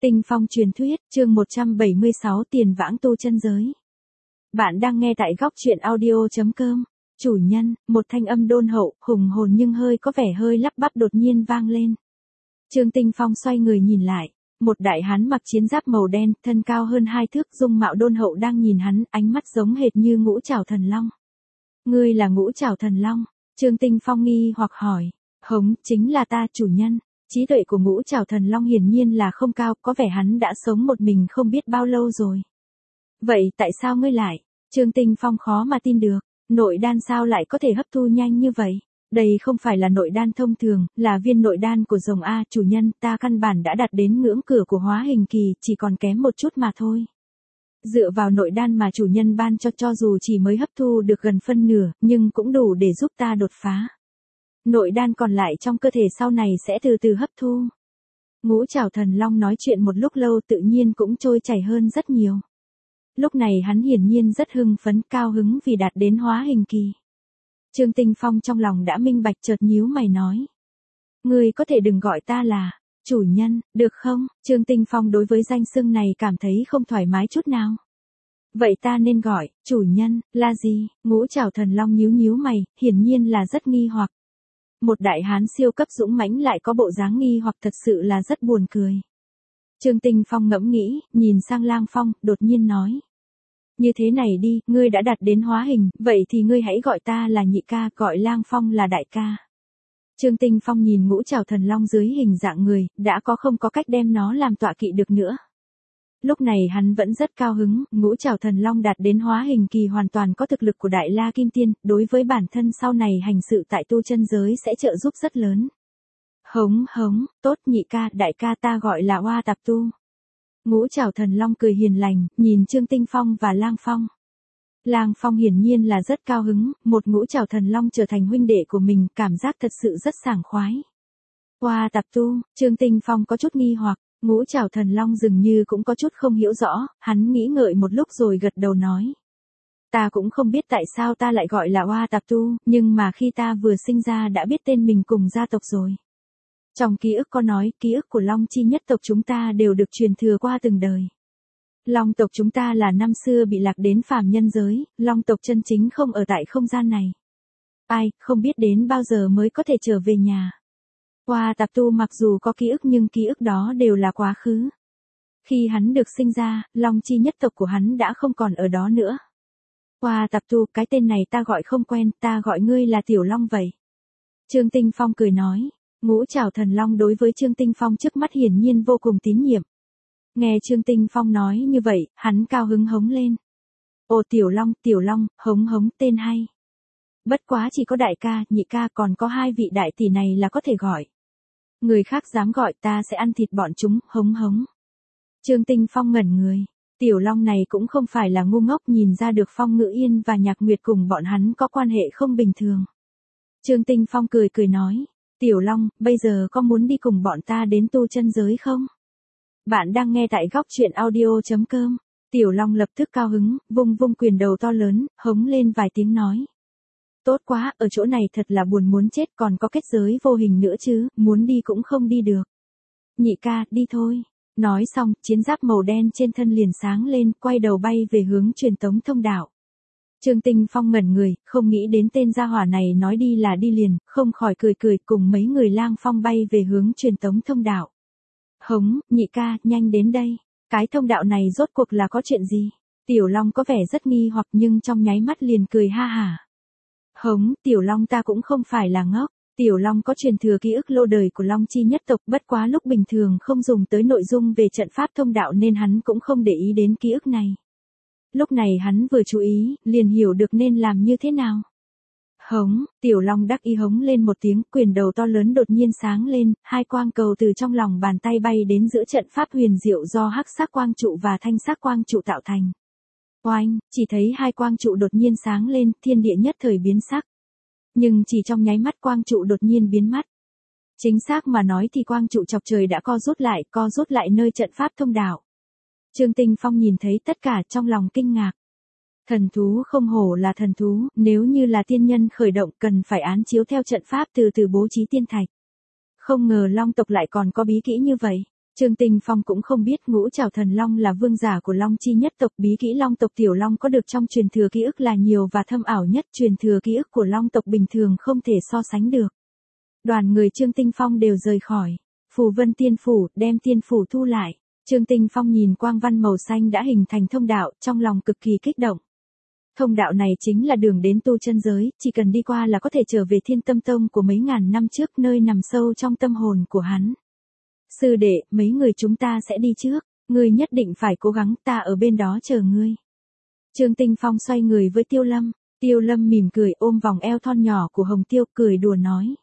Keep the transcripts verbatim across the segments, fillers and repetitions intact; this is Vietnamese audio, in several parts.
Tinh phong truyền thuyết, chương một trăm bảy mươi sáu tiền vãng tu chân giới. Bạn đang nghe tại góc truyện audio chấm com. Chủ nhân, một thanh âm đôn hậu, hùng hồn nhưng hơi có vẻ hơi lắp bắp đột nhiên vang lên. Trương Tinh Phong xoay người nhìn lại, một đại hán mặc chiến giáp màu đen, thân cao hơn hai thước, dung mạo đôn hậu đang nhìn hắn, ánh mắt giống hệt như ngũ trảo thần long. Ngươi là ngũ trảo thần long? Trương Tinh Phong nghi hoặc hỏi. Hống, chính là ta, chủ nhân. Trí tuệ của ngũ trảo thần long hiển nhiên là không cao, có vẻ hắn đã sống một mình không biết bao lâu rồi. Vậy tại sao ngươi lại? Trương Tinh Phong khó mà tin được, nội đan sao lại có thể hấp thu nhanh như vậy? Đây không phải là nội đan thông thường, là viên nội đan của rồng A, chủ nhân, ta căn bản đã đạt đến ngưỡng cửa của hóa hình kỳ, chỉ còn kém một chút mà thôi. Dựa vào nội đan mà chủ nhân ban cho cho dù chỉ mới hấp thu được gần phân nửa, nhưng cũng đủ để giúp ta đột phá. Nội đan còn lại trong cơ thể sau này sẽ từ từ hấp thu. Ngũ trảo thần long nói chuyện một lúc lâu tự nhiên cũng trôi chảy hơn rất nhiều. Lúc này hắn hiển nhiên rất hưng phấn, cao hứng vì đạt đến hóa hình kỳ. Trương Tinh Phong trong lòng đã minh bạch, chợt nhíu mày nói. Ngươi có thể đừng gọi ta là chủ nhân, được không? Trương Tinh Phong đối với danh xưng này cảm thấy không thoải mái chút nào. Vậy ta nên gọi chủ nhân là gì? Ngũ trảo thần long nhíu nhíu mày, hiển nhiên là rất nghi hoặc. Một đại hán siêu cấp dũng mãnh lại có bộ dáng nghi hoặc, thật sự là rất buồn cười. Trương Tinh Phong ngẫm nghĩ, nhìn sang Lang Phong, đột nhiên nói. Như thế này đi, ngươi đã đạt đến hóa hình, vậy thì ngươi hãy gọi ta là nhị ca, gọi Lang Phong là đại ca. Trương Tinh Phong nhìn ngũ trảo thần long dưới hình dạng người, đã có không có cách đem nó làm tọa kỵ được nữa. Lúc này hắn vẫn rất cao hứng, ngũ trảo thần long đạt đến hóa hình kỳ hoàn toàn có thực lực của Đại La Kim Tiên, đối với bản thân sau này hành sự tại tu chân giới sẽ trợ giúp rất lớn. Hống hống, tốt nhị ca, đại ca ta gọi là Oa Tạp Tu. Ngũ trảo thần long cười hiền lành, nhìn Trương Tinh Phong và Lang Phong. Lang Phong hiển nhiên là rất cao hứng, một ngũ trảo thần long trở thành huynh đệ của mình, cảm giác thật sự rất sảng khoái. Oa Tạp Tu, Trương Tinh Phong có chút nghi hoặc. Ngũ trảo thần long dường như cũng có chút không hiểu rõ, hắn nghĩ ngợi một lúc rồi gật đầu nói. Ta cũng không biết tại sao ta lại gọi là Oa Tạp Tu, nhưng mà khi ta vừa sinh ra đã biết tên mình cùng gia tộc rồi. Trong ký ức có nói, ký ức của Long chi nhất tộc chúng ta đều được truyền thừa qua từng đời. Long tộc chúng ta là năm xưa bị lạc đến phàm nhân giới, Long tộc chân chính không ở tại không gian này. Ai, không biết đến bao giờ mới có thể trở về nhà. Oa Tạp Tu mặc dù có ký ức nhưng ký ức đó đều là quá khứ. Khi hắn được sinh ra, Long chi nhất tộc của hắn đã không còn ở đó nữa. Oa Tạp Tu, cái tên này ta gọi không quen, ta gọi ngươi là Tiểu Long vậy. Trương Tinh Phong cười nói, ngũ trảo thần long đối với Trương Tinh Phong trước mắt hiển nhiên vô cùng tín nhiệm. Nghe Trương Tinh Phong nói như vậy, hắn cao hứng hống lên. Ồ Tiểu Long, Tiểu Long, hống hống, tên hay. Bất quá chỉ có đại ca, nhị ca, còn có hai vị đại tỷ này là có thể gọi. Người khác dám gọi ta sẽ ăn thịt bọn chúng, hống hống. Trương Tinh Phong ngẩn người. Tiểu Long này cũng không phải là ngu ngốc, nhìn ra được Phong Ngữ Yên và Nhạc Nguyệt cùng bọn hắn có quan hệ không bình thường. Trương Tinh Phong cười cười nói. Tiểu Long, bây giờ có muốn đi cùng bọn ta đến tu chân giới không? Bạn đang nghe tại góc truyện audio chấm com. Tiểu Long lập tức cao hứng, vung vung quyền đầu to lớn, hống lên vài tiếng nói. Tốt quá, ở chỗ này thật là buồn muốn chết, còn có kết giới vô hình nữa chứ, muốn đi cũng không đi được. Nhị ca, đi thôi. Nói xong, chiến giáp màu đen trên thân liền sáng lên, quay đầu bay về hướng truyền tống thông đạo. Trương Tinh Phong ngẩn người, không nghĩ đến tên gia hỏa này nói đi là đi liền, không khỏi cười cười cùng mấy người Lang Phong bay về hướng truyền tống thông đạo. Hống, nhị ca, nhanh đến đây. Cái thông đạo này rốt cuộc là có chuyện gì? Tiểu Long có vẻ rất nghi hoặc nhưng trong nháy mắt liền cười ha hả. Hống, Tiểu Long ta cũng không phải là ngốc. Tiểu Long có truyền thừa ký ức lâu đời của Long chi nhất tộc, bất quá lúc bình thường không dùng tới nội dung về trận pháp thông đạo nên hắn cũng không để ý đến ký ức này. Lúc này hắn vừa chú ý, liền hiểu được nên làm như thế nào. Hống, Tiểu Long đắc ý hống lên một tiếng, quyền đầu to lớn đột nhiên sáng lên, hai quang cầu từ trong lòng bàn tay bay đến giữa trận pháp huyền diệu do hắc sắc quang trụ và thanh sắc quang trụ tạo thành. Oanh, chỉ thấy hai quang trụ đột nhiên sáng lên, thiên địa nhất thời biến sắc. Nhưng chỉ trong nháy mắt quang trụ đột nhiên biến mất. Chính xác mà nói thì quang trụ chọc trời đã co rút lại, co rút lại nơi trận pháp thông đạo. Trương Tinh Phong nhìn thấy tất cả trong lòng kinh ngạc. Thần thú không hổ là thần thú, nếu như là tiên nhân khởi động cần phải án chiếu theo trận pháp từ từ bố trí tiên thạch. Không ngờ Long tộc lại còn có bí kỹ như vậy. Trương Tinh Phong cũng không biết Ngũ Trảo Thần Long là vương giả của Long chi nhất tộc, bí kỹ Long tộc Tiểu Long có được trong truyền thừa ký ức là nhiều và thâm ảo nhất, truyền thừa ký ức của Long tộc bình thường không thể so sánh được. Đoàn người Trương Tinh Phong đều rời khỏi Phù Vân Tiên Phủ, đem tiên phủ thu lại. Trương Tinh Phong nhìn quang văn màu xanh đã hình thành thông đạo, trong lòng cực kỳ kích động. Thông đạo này chính là đường đến tu chân giới, chỉ cần đi qua là có thể trở về Thiên Tâm Tông của mấy ngàn năm trước, nơi nằm sâu trong tâm hồn của hắn. Sư đệ, mấy người chúng ta sẽ đi trước, ngươi nhất định phải cố gắng, ta ở bên đó chờ ngươi. Trương Tinh Phong xoay người với Tiêu Lâm, Tiêu Lâm mỉm cười ôm vòng eo thon nhỏ của Hồng Tiêu, cười đùa nói.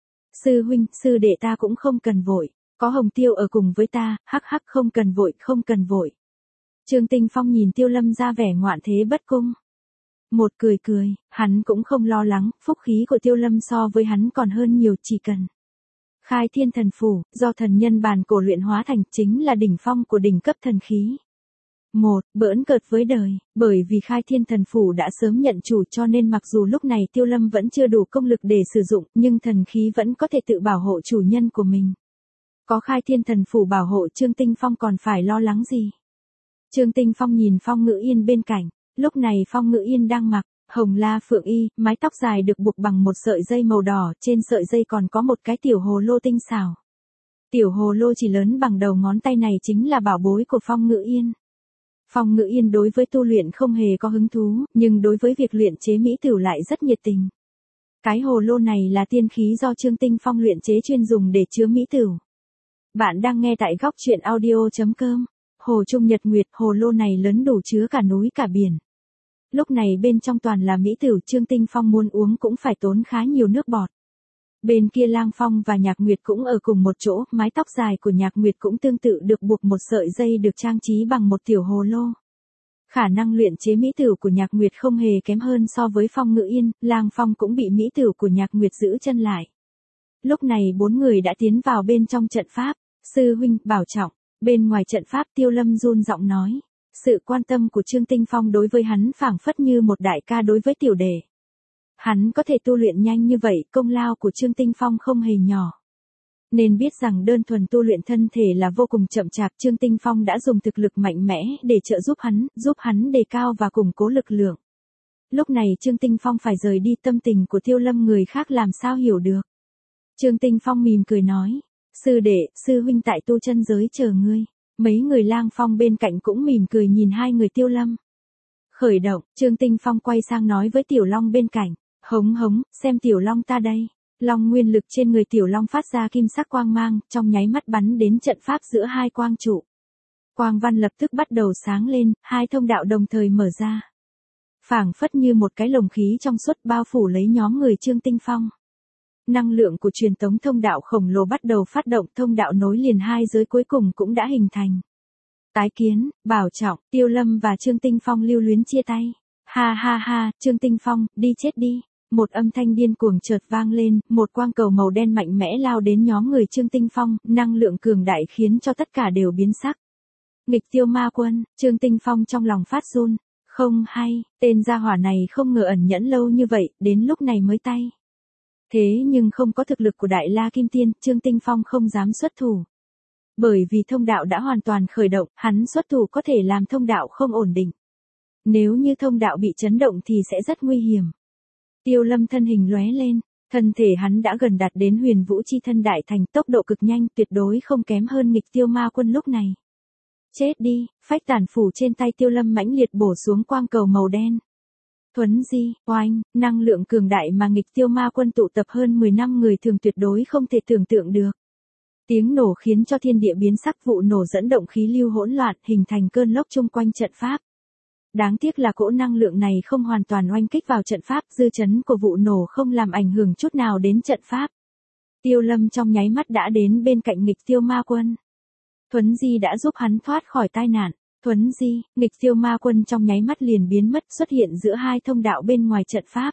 Sư huynh, sư đệ ta cũng không cần vội, có Hồng Tiêu ở cùng với ta, hắc hắc không cần vội, không cần vội. Trương Tinh Phong nhìn Tiêu Lâm ra vẻ ngoạn thế bất cung. Một cười cười, hắn cũng không lo lắng, phúc khí của Tiêu Lâm so với hắn còn hơn nhiều, chỉ cần khai thiên thần phủ, do thần nhân bàn cổ luyện hóa thành, chính là đỉnh phong của đỉnh cấp thần khí. Một, bỡn cợt với đời, bởi vì khai thiên thần phủ đã sớm nhận chủ cho nên mặc dù lúc này Tiêu Lâm vẫn chưa đủ công lực để sử dụng, nhưng thần khí vẫn có thể tự bảo hộ chủ nhân của mình. Có khai thiên thần phủ bảo hộ, Trương Tinh Phong còn phải lo lắng gì? Trương Tinh Phong nhìn Phong Ngữ Yên bên cạnh, lúc này Phong Ngữ Yên đang mặc hồng la phượng y, mái tóc dài được buộc bằng một sợi dây màu đỏ, trên sợi dây còn có một cái tiểu hồ lô tinh xảo. Tiểu hồ lô chỉ lớn bằng đầu ngón tay này chính là bảo bối của Phong Ngữ Yên. Phong Ngữ Yên đối với tu luyện không hề có hứng thú, nhưng đối với việc luyện chế mỹ tửu lại rất nhiệt tình. Cái hồ lô này là tiên khí do Trương Tinh Phong luyện chế chuyên dùng để chứa mỹ tửu. Bạn đang nghe tại góc truyện audio chấm com. Hồ Trung Nhật Nguyệt, hồ lô này lớn đủ chứa cả núi cả biển. Lúc này bên trong toàn là mỹ tửu, Trương Tinh Phong muốn uống cũng phải tốn khá nhiều nước bọt. Bên kia Lang Phong và Nhạc Nguyệt cũng ở cùng một chỗ, mái tóc dài của Nhạc Nguyệt cũng tương tự được buộc một sợi dây được trang trí bằng một tiểu hồ lô. Khả năng luyện chế mỹ tửu của Nhạc Nguyệt không hề kém hơn so với Phong Ngữ Yên, Lang Phong cũng bị mỹ tửu của Nhạc Nguyệt giữ chân lại. Lúc này bốn người đã tiến vào bên trong trận pháp, sư huynh, bảo trọng. Bên ngoài trận pháp Tiêu Lâm run giọng nói. Sự quan tâm của Trương Tinh Phong đối với hắn phảng phất như một đại ca đối với tiểu đệ. Hắn có thể tu luyện nhanh như vậy, công lao của Trương Tinh Phong không hề nhỏ. Nên biết rằng đơn thuần tu luyện thân thể là vô cùng chậm chạp, Trương Tinh Phong đã dùng thực lực mạnh mẽ để trợ giúp hắn, giúp hắn đề cao và củng cố lực lượng. Lúc này Trương Tinh Phong phải rời đi, tâm tình của Tiêu Lâm người khác làm sao hiểu được. Trương Tinh Phong mỉm cười nói. Sư đệ, sư huynh tại tu chân giới chờ ngươi. Mấy người Lang Phong bên cạnh cũng mỉm cười nhìn hai người Tiêu Lâm. Khởi động, Trương Tinh Phong quay sang nói với Tiểu Long bên cạnh. Hống hống, xem Tiểu Long ta đây. Long nguyên lực trên người Tiểu Long phát ra kim sắc quang mang, trong nháy mắt bắn đến trận pháp giữa hai quang trụ. Quang văn lập tức bắt đầu sáng lên, hai thông đạo đồng thời mở ra. Phảng phất như một cái lồng khí trong suốt bao phủ lấy nhóm người Trương Tinh Phong. Năng lượng của truyền tống thông đạo khổng lồ bắt đầu phát động, thông đạo nối liền hai giới cuối cùng cũng đã hình thành. Tái kiến, bảo trọng, Tiêu Lâm và Trương Tinh Phong lưu luyến chia tay. Ha ha ha, Trương Tinh Phong, đi chết đi. Một âm thanh điên cuồng chợt vang lên, một quang cầu màu đen mạnh mẽ lao đến nhóm người Trương Tinh Phong, năng lượng cường đại khiến cho tất cả đều biến sắc. Nghịch Tiêu Ma Quân, Trương Tinh Phong trong lòng phát run. Không hay, tên gia hỏa này không ngờ ẩn nhẫn lâu như vậy, đến lúc này mới tay. Thế nhưng không có thực lực của Đại La Kim Tiên, Trương Tinh Phong không dám xuất thủ. Bởi vì thông đạo đã hoàn toàn khởi động, hắn xuất thủ có thể làm thông đạo không ổn định. Nếu như thông đạo bị chấn động thì sẽ rất nguy hiểm. Tiêu Lâm thân hình lóe lên, thân thể hắn đã gần đạt đến Huyền Vũ Chi Thân Đại Thành, tốc độ cực nhanh, tuyệt đối không kém hơn Nghịch Tiêu Ma Quân lúc này. Chết đi, phách tản phủ trên tay Tiêu Lâm mãnh liệt bổ xuống quang cầu màu đen. Thuấn di, oanh, năng lượng cường đại mà Nghịch Tiêu Ma Quân tụ tập hơn mười năm người thường tuyệt đối không thể tưởng tượng được. Tiếng nổ khiến cho thiên địa biến sắc, vụ nổ dẫn động khí lưu hỗn loạn, hình thành cơn lốc chung quanh trận pháp. Đáng tiếc là cỗ năng lượng này không hoàn toàn oanh kích vào trận pháp, dư chấn của vụ nổ không làm ảnh hưởng chút nào đến trận pháp. Tiêu Lâm trong nháy mắt đã đến bên cạnh Nghịch Tiêu Ma Quân. Thuấn di đã giúp hắn thoát khỏi tai nạn. Thuấn di, Nghịch Tiêu Ma Quân trong nháy mắt liền biến mất, xuất hiện giữa hai thông đạo bên ngoài trận pháp.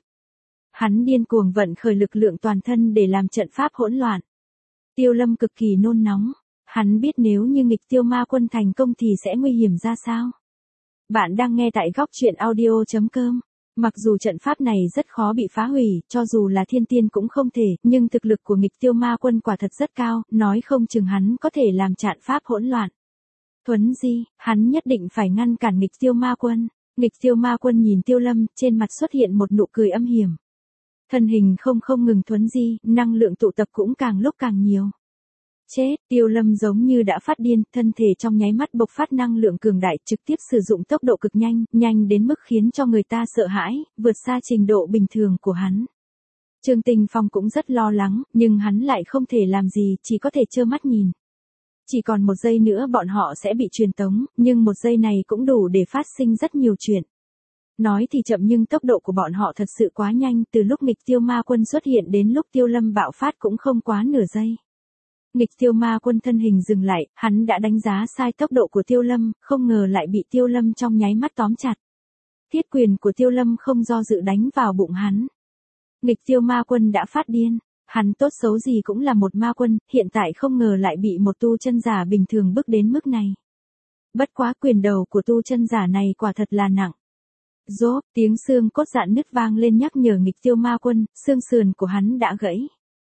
Hắn điên cuồng vận khởi lực lượng toàn thân để làm trận pháp hỗn loạn. Tiêu Lâm cực kỳ nôn nóng, hắn biết nếu như Nghịch Tiêu Ma Quân thành công thì sẽ nguy hiểm ra sao. Bạn đang nghe tại góc truyện audio chấm com. Mặc dù trận pháp này rất khó bị phá hủy, cho dù là thiên tiên cũng không thể, nhưng thực lực của nghịch tiêu ma quân quả thật rất cao, nói không chừng hắn có thể làm trận pháp hỗn loạn. Thuấn Di, hắn nhất định phải ngăn cản nghịch tiêu ma quân. Nghịch tiêu ma quân nhìn Tiêu Lâm, trên mặt xuất hiện một nụ cười âm hiểm. Thân hình không không ngừng thuấn di, năng lượng tụ tập cũng càng lúc càng nhiều. Chết, Tiêu Lâm giống như đã phát điên, thân thể trong nháy mắt bộc phát năng lượng cường đại, trực tiếp sử dụng tốc độ cực nhanh, nhanh đến mức khiến cho người ta sợ hãi, vượt xa trình độ bình thường của hắn. Trương Tinh Phong cũng rất lo lắng, nhưng hắn lại không thể làm gì, chỉ có thể trơ mắt nhìn. Chỉ còn một giây nữa bọn họ sẽ bị truyền tống, nhưng một giây này cũng đủ để phát sinh rất nhiều chuyện. Nói thì chậm nhưng tốc độ của bọn họ thật sự quá nhanh, từ lúc nghịch tiêu ma quân xuất hiện đến lúc Tiêu Lâm bạo phát cũng không quá nửa giây. Nghịch tiêu ma quân thân hình dừng lại, hắn đã đánh giá sai tốc độ của Tiêu Lâm, không ngờ lại bị Tiêu Lâm trong nháy mắt tóm chặt. Thiết quyền của Tiêu Lâm không do dự đánh vào bụng hắn. Nghịch tiêu ma quân đã phát điên. Hắn tốt xấu gì cũng là một ma quân, hiện tại không ngờ lại bị một tu chân giả bình thường bức đến mức này. Bất quá quyền đầu của tu chân giả này quả thật là nặng. Rốp, tiếng xương cốt dạn nứt vang lên nhắc nhở nghịch tiêu ma quân, xương sườn của hắn đã gãy.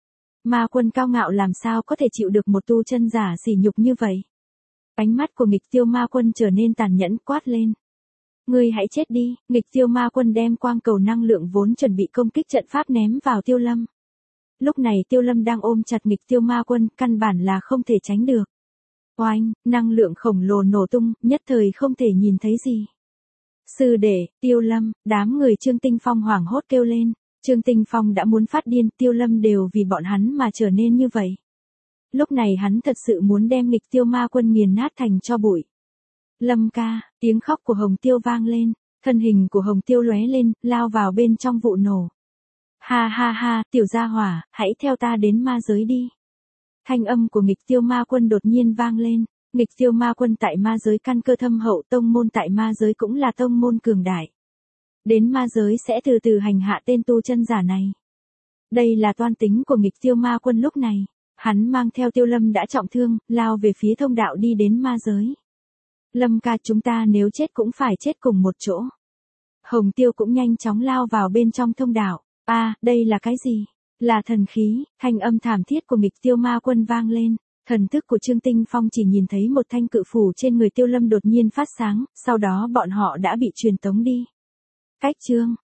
Ma quân cao ngạo làm sao có thể chịu được một tu chân giả sỉ nhục như vậy. Ánh mắt của nghịch tiêu ma quân trở nên tàn nhẫn, quát lên. Ngươi hãy chết đi, nghịch tiêu ma quân đem quang cầu năng lượng vốn chuẩn bị công kích trận pháp ném vào Tiêu Lâm. Lúc này Tiêu Lâm đang ôm chặt nghịch tiêu ma quân, căn bản là không thể tránh được. Oanh, năng lượng khổng lồ nổ tung, nhất thời không thể nhìn thấy gì. Sư đệ, Tiêu Lâm, đám người Trương Tinh Phong hoảng hốt kêu lên. Trương Tinh Phong đã muốn phát điên, Tiêu Lâm đều vì bọn hắn mà trở nên như vậy. Lúc này hắn thật sự muốn đem nghịch tiêu ma quân nghiền nát thành tro bụi. Lâm ca, tiếng khóc của Hồng Tiêu vang lên, thân hình của Hồng Tiêu lóe lên, lao vào bên trong vụ nổ. Ha ha ha, tiểu gia hỏa, hãy theo ta đến ma giới đi. Thanh âm của nghịch tiêu ma quân đột nhiên vang lên. Nghịch tiêu ma quân tại ma giới căn cơ thâm hậu, tông môn tại ma giới cũng là tông môn cường đại. Đến ma giới sẽ từ từ hành hạ tên tu chân giả này. Đây là toan tính của nghịch tiêu ma quân lúc này. Hắn mang theo Tiêu Lâm đã trọng thương, lao về phía thông đạo đi đến ma giới. Lâm ca, chúng ta nếu chết cũng phải chết cùng một chỗ. Hồng Tiêu cũng nhanh chóng lao vào bên trong thông đạo. A, à, đây là cái gì? Là thần khí, thanh âm thảm thiết của nghịch tiêu ma quân vang lên. Thần thức của Trương Tinh Phong chỉ nhìn thấy một thanh cự phủ trên người Tiêu Lâm đột nhiên phát sáng, sau đó bọn họ đã bị truyền tống đi. Cách chương